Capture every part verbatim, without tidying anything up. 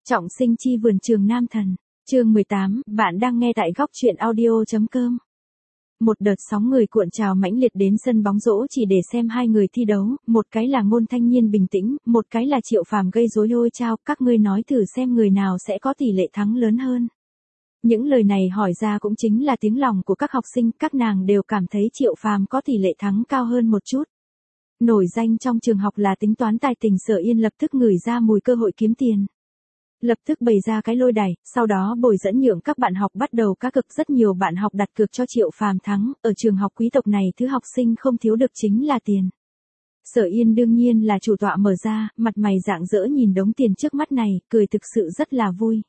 Trọng sinh chi vườn trường nam thần, chương mười tám, bạn đang nghe tại góc truyện audio.com. Một đợt sóng người cuộn trào mãnh liệt đến sân bóng rổ chỉ để xem hai người thi đấu, một cái là Ngôn Thanh Nhiên bình tĩnh, một cái là Triệu Phàm gây rối ôi chao, các ngươi nói thử xem người nào sẽ có tỷ lệ thắng lớn hơn. Những lời này hỏi ra cũng chính là tiếng lòng của các học sinh, các nàng đều cảm thấy Triệu Phàm có tỷ lệ thắng cao hơn một chút. Nổi danh trong trường học là tính toán tài tình Sở Yên lập tức ngửi ra mùi cơ hội kiếm tiền. Lập tức bày ra cái lôi đài, sau đó bồi dẫn nhượng các bạn học bắt đầu cá cược, rất nhiều bạn học đặt cược cho Triệu Phàm thắng, ở trường học quý tộc này thứ học sinh không thiếu được chính là tiền. Sở Yên đương nhiên là chủ tọa mở ra, mặt mày rạng rỡ nhìn đống tiền trước mắt này, cười thực sự rất là vui.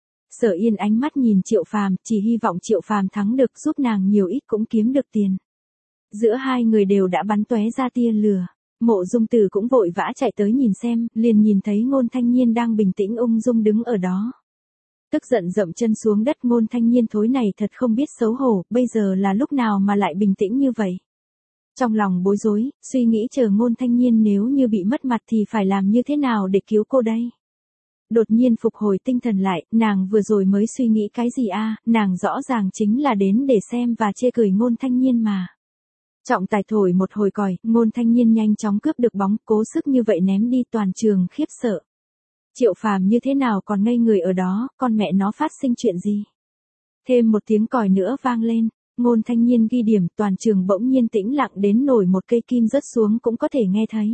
Sở Yên ánh mắt nhìn Triệu Phàm, chỉ hy vọng Triệu Phàm thắng được giúp nàng nhiều ít cũng kiếm được tiền. Giữa hai người đều đã bắn tóe ra tia lửa. Mộ Dung Tử cũng vội vã chạy tới nhìn xem, liền nhìn thấy Ngôn Thanh Nhiên đang bình tĩnh ung dung đứng ở đó. Tức giận dậm chân xuống đất, Ngôn Thanh Nhiên thối này thật không biết xấu hổ, bây giờ là lúc nào mà lại bình tĩnh như vậy. Trong lòng bối rối, suy nghĩ chờ Ngôn Thanh Nhiên nếu như bị mất mặt thì phải làm như thế nào để cứu cô đây. Đột nhiên phục hồi tinh thần lại, nàng vừa rồi mới suy nghĩ cái gì a? À, nàng rõ ràng chính là đến để xem và chê cười Ngôn Thanh Nhiên mà. Trọng tài thổi một hồi còi, Ngôn Thanh Nhiên nhanh chóng cướp được bóng, cố sức như vậy ném đi, toàn trường khiếp sợ. Triệu Phàm như thế nào còn ngây người ở đó, con mẹ nó phát sinh chuyện gì? Thêm một tiếng còi nữa vang lên, Ngôn Thanh Nhiên ghi điểm, toàn trường bỗng nhiên tĩnh lặng đến nổi một cây kim rớt xuống cũng có thể nghe thấy.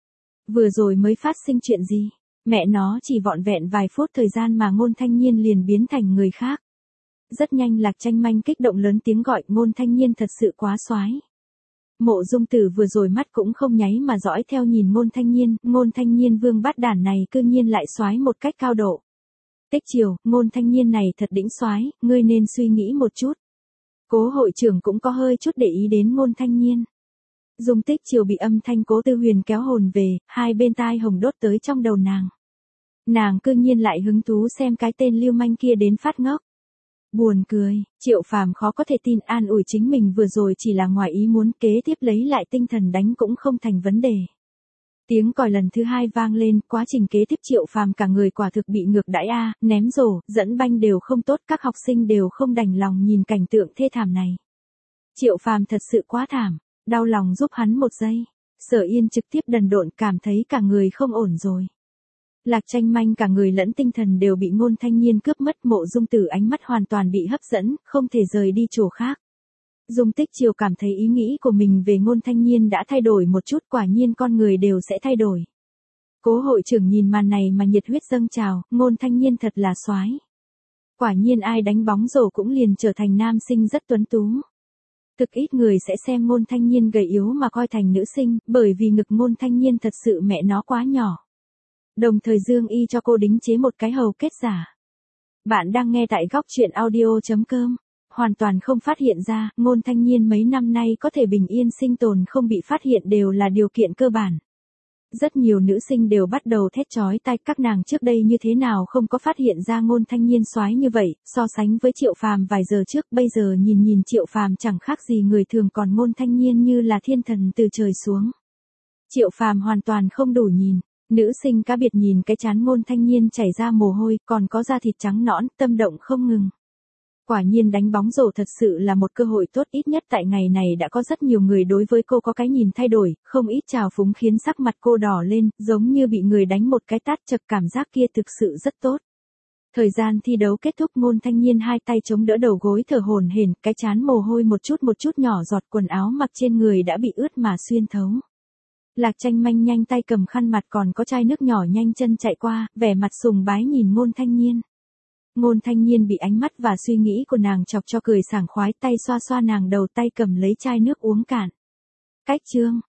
Vừa rồi mới phát sinh chuyện gì? Mẹ nó chỉ vọn vẹn vài phút thời gian mà Ngôn Thanh Nhiên liền biến thành người khác. Rất nhanh Lạc Tranh Manh kích động lớn tiếng gọi, Ngôn Thanh Nhiên thật sự quá xoái. Mộ Dung Tử vừa rồi mắt cũng không nháy mà dõi theo nhìn Ngôn Thanh Nhiên, Ngôn Thanh Nhiên vương bát đản này cư nhiên lại xoái một cách cao độ. Tích Triều, Ngôn Thanh Nhiên này thật đỉnh xoái, ngươi nên suy nghĩ một chút. Cố hội trưởng cũng có hơi chút để ý đến Ngôn Thanh Nhiên. Dung Tích Triều bị âm thanh Cố Tư Huyền kéo hồn về, hai bên tai hồng đốt tới trong đầu nàng. Nàng cư nhiên lại hứng thú xem cái tên lưu manh kia đến phát ngốc. Buồn cười, Triệu Phàm khó có thể tin, an ủi chính mình vừa rồi chỉ là ngoài ý muốn, kế tiếp lấy lại tinh thần đánh cũng không thành vấn đề. Tiếng còi lần thứ hai vang lên, quá trình kế tiếp Triệu Phàm cả người quả thực bị ngược đãi a, ném rổ, dẫn banh đều không tốt, các học sinh đều không đành lòng nhìn cảnh tượng thê thảm này. Triệu Phàm thật sự quá thảm, đau lòng giúp hắn một giây. Sở Yên trực tiếp đần độn, cảm thấy cả người không ổn rồi. Lạc Tranh Manh cả người lẫn tinh thần đều bị Ngôn Thanh Nhiên cướp mất, Mộ Dung Tử ánh mắt hoàn toàn bị hấp dẫn, không thể rời đi chỗ khác. Dung Tích Triều cảm thấy ý nghĩ của mình về Ngôn Thanh Nhiên đã thay đổi một chút, quả nhiên con người đều sẽ thay đổi. Cố hội trưởng nhìn màn này mà nhiệt huyết dâng trào, Ngôn Thanh Nhiên thật là xoái. Quả nhiên ai đánh bóng rổ cũng liền trở thành nam sinh rất tuấn tú. Thực ít người sẽ xem Ngôn Thanh Nhiên gầy yếu mà coi thành nữ sinh, bởi vì ngực Ngôn Thanh Nhiên thật sự mẹ nó quá nhỏ. Đồng thời Dương Y cho cô đính chế một cái hầu kết giả. Bạn đang nghe tại góc truyện audio.com. Hoàn toàn không phát hiện ra, Ngôn Thanh Nhiên mấy năm nay có thể bình yên sinh tồn không bị phát hiện đều là điều kiện cơ bản. Rất nhiều nữ sinh đều bắt đầu thét chói tai, các nàng trước đây như thế nào không có phát hiện ra Ngôn Thanh Nhiên xoái như vậy, so sánh với Triệu Phàm vài giờ trước, bây giờ nhìn nhìn Triệu Phàm chẳng khác gì người thường, còn Ngôn Thanh Nhiên như là thiên thần từ trời xuống. Triệu Phàm hoàn toàn không đủ nhìn. Nữ sinh cá biệt nhìn cái trán Ngôn Thanh Nhiên chảy ra mồ hôi, còn có da thịt trắng nõn, tâm động không ngừng. Quả nhiên đánh bóng rổ thật sự là một cơ hội tốt, ít nhất tại ngày này đã có rất nhiều người đối với cô có cái nhìn thay đổi, không ít trào phúng khiến sắc mặt cô đỏ lên, giống như bị người đánh một cái tát, chật cảm giác kia thực sự rất tốt. Thời gian thi đấu kết thúc, Ngôn Thanh Nhiên hai tay chống đỡ đầu gối thở hổn hển, cái trán mồ hôi một chút một chút nhỏ giọt, quần áo mặc trên người đã bị ướt mà xuyên thấu. Lạc Tranh Manh nhanh tay cầm khăn mặt, còn có chai nước nhỏ nhanh chân chạy qua, vẻ mặt sùng bái nhìn Ngôn Thanh Nhiên. Ngôn Thanh Nhiên bị ánh mắt và suy nghĩ của nàng chọc cho cười sảng khoái, tay xoa xoa nàng đầu, tay cầm lấy chai nước uống cạn. Cách chương,